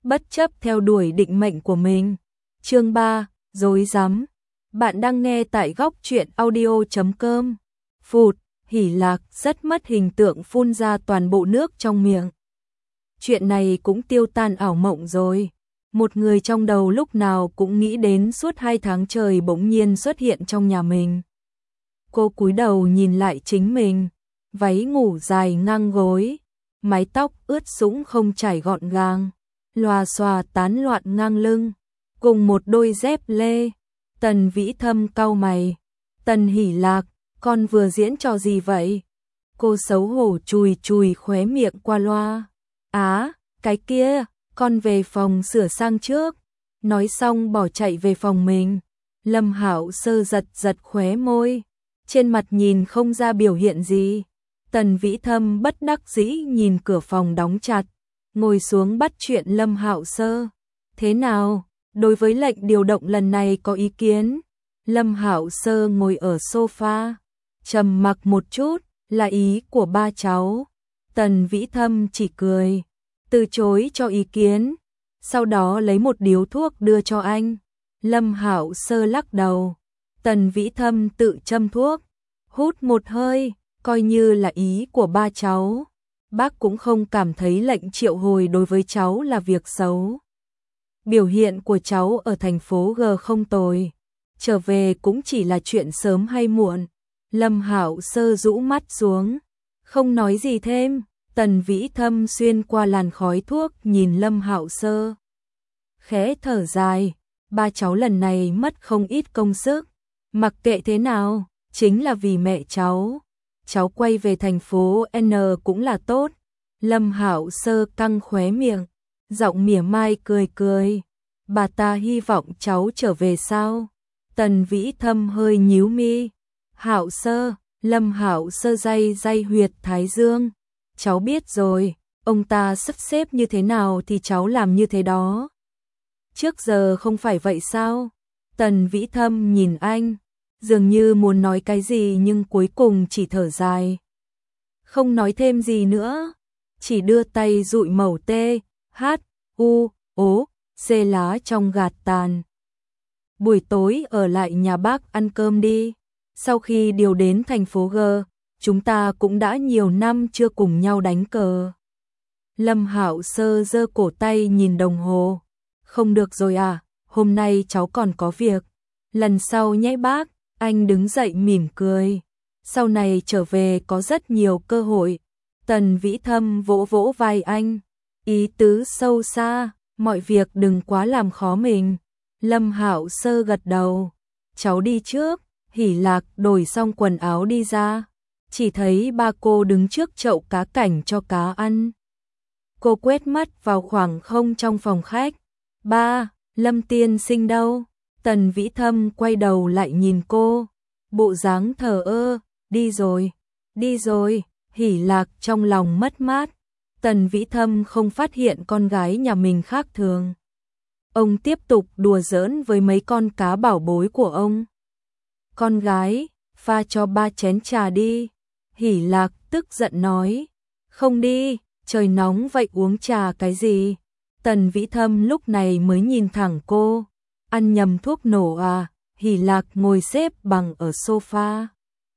bất chấp theo đuổi định mệnh của mình. Chương 3, rối rắm. Bạn đang nghe tại góc truyện audio.com. Phụt, Hỷ Lạc rất mất hình tượng phun ra toàn bộ nước trong miệng. Chuyện này cũng tiêu tan ảo mộng rồi. Một người trong đầu lúc nào cũng nghĩ đến suốt 2 tháng trời bỗng nhiên xuất hiện trong nhà mình. Cô cúi đầu nhìn lại chính mình, váy ngủ dài ngang gối, mái tóc ướt sũng không chải gọn gàng, lòa xòa tán loạn ngang lưng, cùng một đôi dép lê. Tần Vĩ Thâm cau mày. Tần Hỷ Lạc, con vừa diễn trò gì vậy? Cô xấu hổ chùi chùi khóe miệng qua loa. Á, cái kia, con về phòng sửa sang trước. Nói xong bỏ chạy về phòng mình. Lâm Hạo Sơ giật giật khóe môi, trên mặt nhìn không ra biểu hiện gì. Tần Vĩ Thâm bất đắc dĩ nhìn cửa phòng đóng chặt, ngồi xuống bắt chuyện Lâm Hạo Sơ. Thế nào, đối với lệnh điều động lần này có ý kiến? Lâm Hạo Sơ ngồi ở sofa, trầm mặc một chút. Là ý của ba cháu. Tần Vĩ Thâm chỉ cười, từ chối cho ý kiến, sau đó lấy một điếu thuốc đưa cho anh. Lâm Hạo Sơ lắc đầu. Tần Vĩ Thâm tự châm thuốc, hút một hơi, coi như là ý của ba cháu. Bác cũng không cảm thấy lệnh triệu hồi đối với cháu là việc xấu. Biểu hiện của cháu ở thành phố G không tồi, trở về cũng chỉ là chuyện sớm hay muộn. Lâm Hạo Sơ rũ mắt xuống, không nói gì thêm. Tần Vĩ Thâm xuyên qua làn khói thuốc nhìn Lâm Hạo Sơ, khẽ thở dài. Ba cháu lần này mất không ít công sức, mặc kệ thế nào, chính là vì mẹ cháu. Cháu quay về thành phố N cũng là tốt. Lâm Hạo Sơ căng khóe miệng, giọng mỉa mai cười cười. Bà ta hy vọng cháu trở về sao? Tần Vĩ Thâm hơi nhíu mi. Hạo Sơ, Lâm Hạo Sơ day day huyệt thái dương. Cháu biết rồi, ông ta sắp xếp như thế nào thì cháu làm như thế đó. Trước giờ không phải vậy sao? Tần Vĩ Thâm nhìn anh, dường như muốn nói cái gì nhưng cuối cùng chỉ thở dài. Không nói thêm gì nữa, chỉ đưa tay dụi mẩu tê, hát, u, ố, xê lá trong gạt tàn. Buổi tối ở lại nhà bác ăn cơm đi. Sau khi điều đến thành phố G, chúng ta cũng đã nhiều năm chưa cùng nhau đánh cờ. Lâm Hạo Sơ giơ cổ tay nhìn đồng hồ. Không được rồi à, hôm nay cháu còn có việc. Lần sau nhé bác. Anh đứng dậy mỉm cười. Sau này trở về có rất nhiều cơ hội. Tần Vĩ Thâm vỗ vỗ vai anh, ý tứ sâu xa, mọi việc đừng quá làm khó mình. Lâm Hạo Sơ gật đầu. Cháu đi trước. Hỷ Lạc đổi xong quần áo đi ra, chỉ thấy ba cô đứng trước chậu cá cảnh cho cá ăn. Cô quét mắt vào khoảng không trong phòng khách. Ba, Lâm tiên sinh đâu? Tần Vĩ Thâm quay đầu lại nhìn cô, bộ dáng thờ ơ. Đi rồi, đi rồi. Hỷ Lạc trong lòng mất mát. Tần Vĩ Thâm không phát hiện con gái nhà mình khác thường. Ông tiếp tục đùa giỡn với mấy con cá bảo bối của ông. Con gái, pha cho ba chén trà đi. Hỷ Lạc tức giận nói. Không đi, trời nóng vậy uống trà cái gì? Tần Vĩ Thâm lúc này mới nhìn thẳng cô. Ăn nhầm thuốc nổ à? Hỷ Lạc ngồi xếp bằng ở sofa,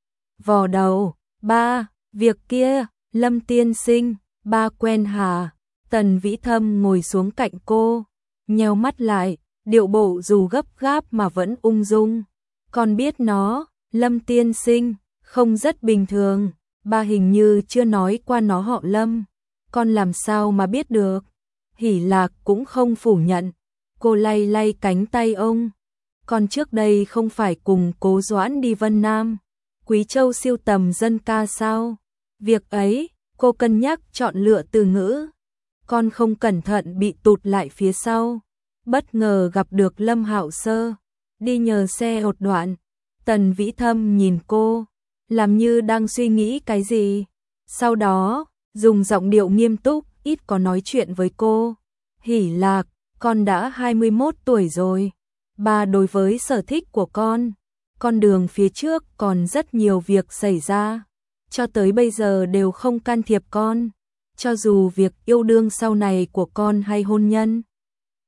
vò đầu. Ba, việc kia, Lâm tiên sinh, ba quen hả? Tần Vĩ Thâm ngồi xuống cạnh cô, nheo mắt lại, điệu bộ dù gấp gáp mà vẫn ung dung. Con biết nó, Lâm tiên sinh, không rất bình thường. Ba hình như chưa nói qua nó họ Lâm. Con làm sao mà biết được? Hỷ Lạc cũng không phủ nhận. Cô lay lay cánh tay ông. Con trước đây không phải cùng Cố Doãn đi Vân Nam, Quý Châu siêu tầm dân ca sao? Việc ấy, cô cân nhắc chọn lựa từ ngữ. Con không cẩn thận bị tụt lại phía sau. Bất ngờ gặp được Lâm Hạo Sơ, đi nhờ xe một đoạn. Tần Vĩ Thâm nhìn cô, làm như đang suy nghĩ cái gì. Sau đó, dùng giọng điệu nghiêm túc, ít có nói chuyện với cô. Hỷ Lạc, con đã 21 tuổi rồi. Ba đối với sở thích của con đường phía trước còn rất nhiều việc xảy ra. Cho tới bây giờ đều không can thiệp con. Cho dù việc yêu đương sau này của con hay hôn nhân,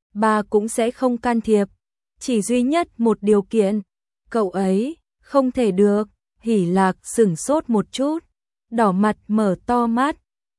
bà cũng sẽ không can thiệp. Chỉ duy nhất một điều kiện, cậu ấy không thể được. Hỷ Lạc sửng sốt một chút, đỏ mặt mở to mắt.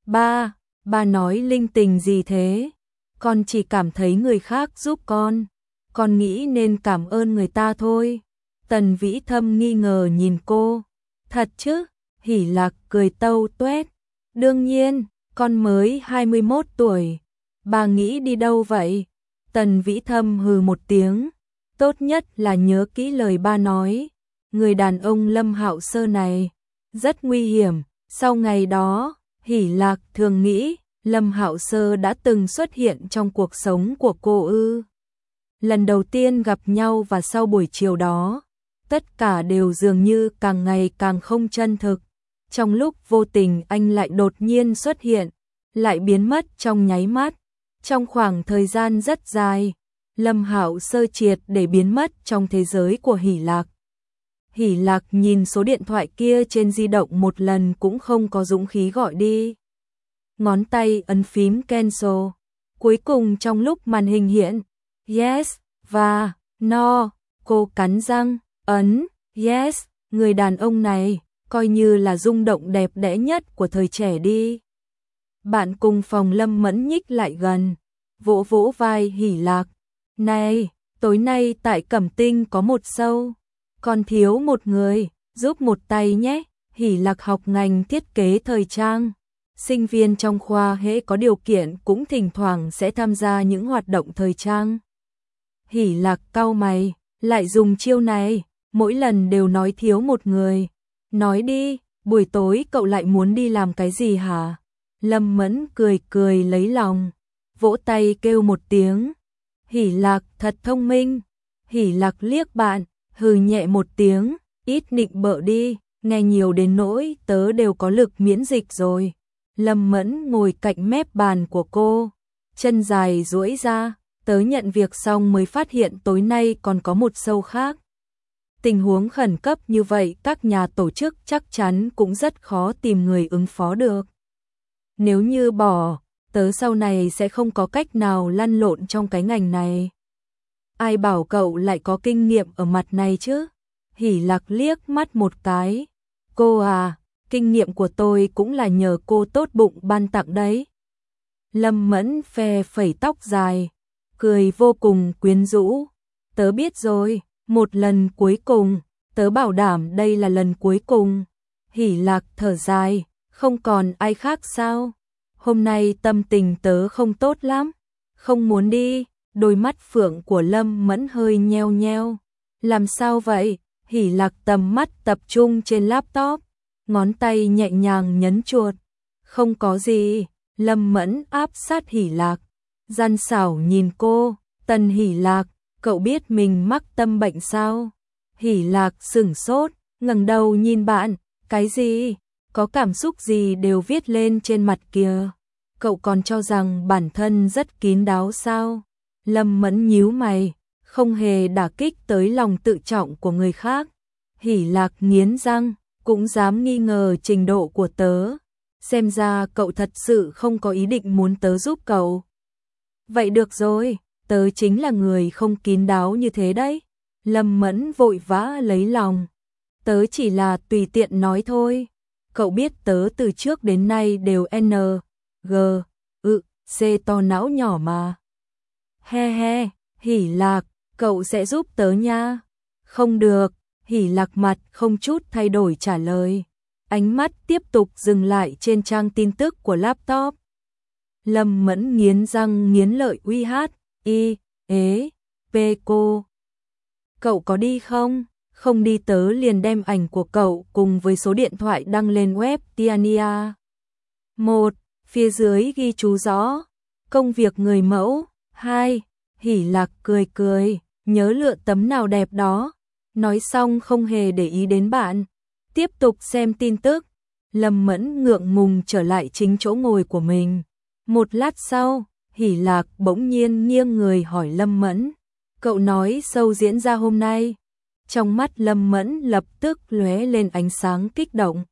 Ba nói linh tinh gì thế? Con chỉ cảm thấy người khác giúp con nghĩ nên cảm ơn người ta thôi. Tần Vĩ Thâm nghi ngờ nhìn cô. Thật chứ? Hỷ Lạc cười tâu tuét. Đương nhiên, con mới 21 tuổi. Bà nghĩ đi đâu vậy? Tần Vĩ Thâm hừ một tiếng. Tốt nhất là nhớ kỹ lời ba nói. Người đàn ông Lâm Hạo Sơ này rất nguy hiểm. Sau ngày đó, Hỷ Lạc thường nghĩ Lâm Hạo Sơ đã từng xuất hiện trong cuộc sống của cô ư. Lần đầu tiên gặp nhau và sau buổi chiều đó, tất cả đều dường như càng ngày càng không chân thực. Trong lúc vô tình anh lại đột nhiên xuất hiện, lại biến mất trong nháy mắt. Trong khoảng thời gian rất dài, Lâm Hạo Sơ triệt để biến mất trong thế giới của Hỷ Lạc. Hỷ Lạc nhìn số điện thoại kia trên di động một lần cũng không có dũng khí gọi đi. Ngón tay ấn phím cancel. Cuối cùng trong lúc màn hình hiện yes và no, cô cắn răng, ấn yes. Người đàn ông này coi như là rung động đẹp đẽ nhất của thời trẻ đi. Bạn cùng phòng Lâm Mẫn nhích lại gần, vỗ vỗ vai Hỷ Lạc. Này, tối nay tại Cẩm Tinh có một show, còn thiếu một người, giúp một tay nhé. Hỷ Lạc học ngành thiết kế thời trang. Sinh viên trong khoa hễ có điều kiện cũng thỉnh thoảng sẽ tham gia những hoạt động thời trang. Hỷ Lạc cau mày, lại dùng chiêu này, mỗi lần đều nói thiếu một người. Nói đi, buổi tối cậu lại muốn đi làm cái gì hả? Lâm Mẫn cười cười lấy lòng, vỗ tay kêu một tiếng. Hỷ Lạc thật thông minh. Hỷ Lạc liếc bạn, hừ nhẹ một tiếng, ít nịnh bợ đi, nghe nhiều đến nỗi tớ đều có lực miễn dịch rồi. Lâm Mẫn ngồi cạnh mép bàn của cô, chân dài duỗi ra, tớ nhận việc xong mới phát hiện tối nay còn có một show khác. Tình huống khẩn cấp như vậy các nhà tổ chức chắc chắn cũng rất khó tìm người ứng phó được. Nếu như bỏ, tớ sau này sẽ không có cách nào lăn lộn trong cái ngành này. Ai bảo cậu lại có kinh nghiệm ở mặt này chứ? Hỷ Lạc liếc mắt một cái. Cô à, kinh nghiệm của tôi cũng là nhờ cô tốt bụng ban tặng đấy. Lâm Mẫn phe phẩy tóc dài, cười vô cùng quyến rũ. Tớ biết rồi, một lần cuối cùng, tớ bảo đảm đây là lần cuối cùng. Hỷ Lạc thở dài, không còn ai khác sao? Hôm nay tâm tình tớ không tốt lắm, không muốn đi. Đôi mắt phượng của Lâm Mẫn hơi nheo nheo. Làm sao vậy? Hỷ Lạc tầm mắt tập trung trên laptop, ngón tay nhẹ nhàng nhấn chuột. Không có gì. Lâm Mẫn áp sát Hỷ Lạc, gian xảo nhìn cô. Tần Hỷ Lạc, cậu biết mình mắc tâm bệnh sao? Hỷ Lạc sửng sốt, ngẩng đầu nhìn bạn. Cái gì? Có cảm xúc gì đều viết lên trên mặt kìa. Cậu còn cho rằng bản thân rất kín đáo sao? Lâm Mẫn nhíu mày, không hề đả kích tới lòng tự trọng của người khác. Hỷ Lạc nghiến răng, cũng dám nghi ngờ trình độ của tớ. Xem ra cậu thật sự không có ý định muốn tớ giúp cậu. Vậy được rồi, tớ chính là người không kín đáo như thế đấy. Lâm Mẫn vội vã lấy lòng. Tớ chỉ là tùy tiện nói thôi. Cậu biết tớ từ trước đến nay đều N, G, C to não nhỏ mà. He he, Hỷ Lạc, cậu sẽ giúp tớ nha. Không được, Hỷ Lạc mặt không chút thay đổi trả lời. Ánh mắt tiếp tục dừng lại trên trang tin tức của laptop. Lâm Mẫn nghiến răng nghiến lợi uy hát, cô. Cậu có đi không? Không đi tớ liền đem ảnh của cậu cùng với số điện thoại đăng lên web Tiania. 1. Phía dưới ghi chú rõ. Công việc người mẫu. 2. Hỷ Lạc cười cười, nhớ lựa tấm nào đẹp đó. Nói xong không hề để ý đến bạn. Tiếp tục xem tin tức. Lâm Mẫn ngượng ngùng trở lại chính chỗ ngồi của mình. Một lát sau, Hỷ Lạc bỗng nhiên nghiêng người hỏi Lâm Mẫn. Cậu nói show diễn ra hôm nay. Trong mắt Lâm Mẫn lập tức lóe lên ánh sáng kích động.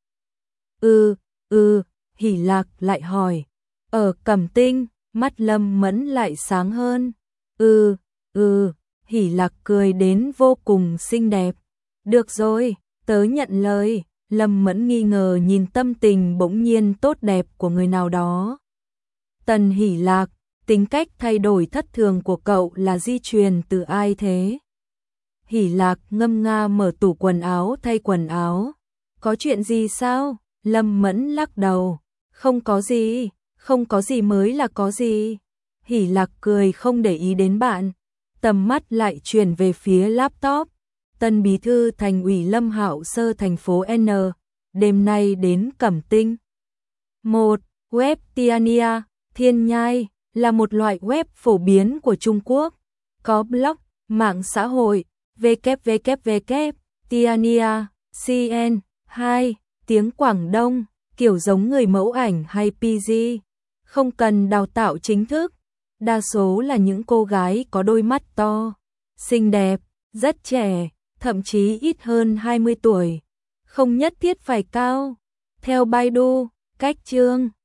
Hỷ Lạc lại hỏi. Ở Cẩm Tinh, mắt Lâm Mẫn lại sáng hơn. Ừ, Hỷ Lạc cười đến vô cùng xinh đẹp. Được rồi, tớ nhận lời. Lâm Mẫn nghi ngờ nhìn tâm tình bỗng nhiên tốt đẹp của người nào đó. Tần Hỷ Lạc, tính cách thay đổi thất thường của cậu là di truyền từ ai thế? Hỷ Lạc ngâm nga mở tủ quần áo thay quần áo. Có chuyện gì sao? Lâm Mẫn lắc đầu. Không có gì mới là có gì. Hỷ Lạc cười không để ý đến bạn. Tầm mắt lại chuyển về phía laptop. Tân bí thư thành ủy Lâm Hạo Sơ thành phố N. Đêm nay đến Cẩm Tinh. 1. Web Tiania, Thiên Nhai, là một loại web phổ biến của Trung Quốc. Có blog, mạng xã hội, www, Tiania, CN, 2, tiếng Quảng Đông, kiểu giống người mẫu ảnh hay PG. Không cần đào tạo chính thức. Đa số là những cô gái có đôi mắt to, xinh đẹp, rất trẻ, thậm chí ít hơn 20 tuổi. Không nhất thiết phải cao. Theo Baidu, cách chương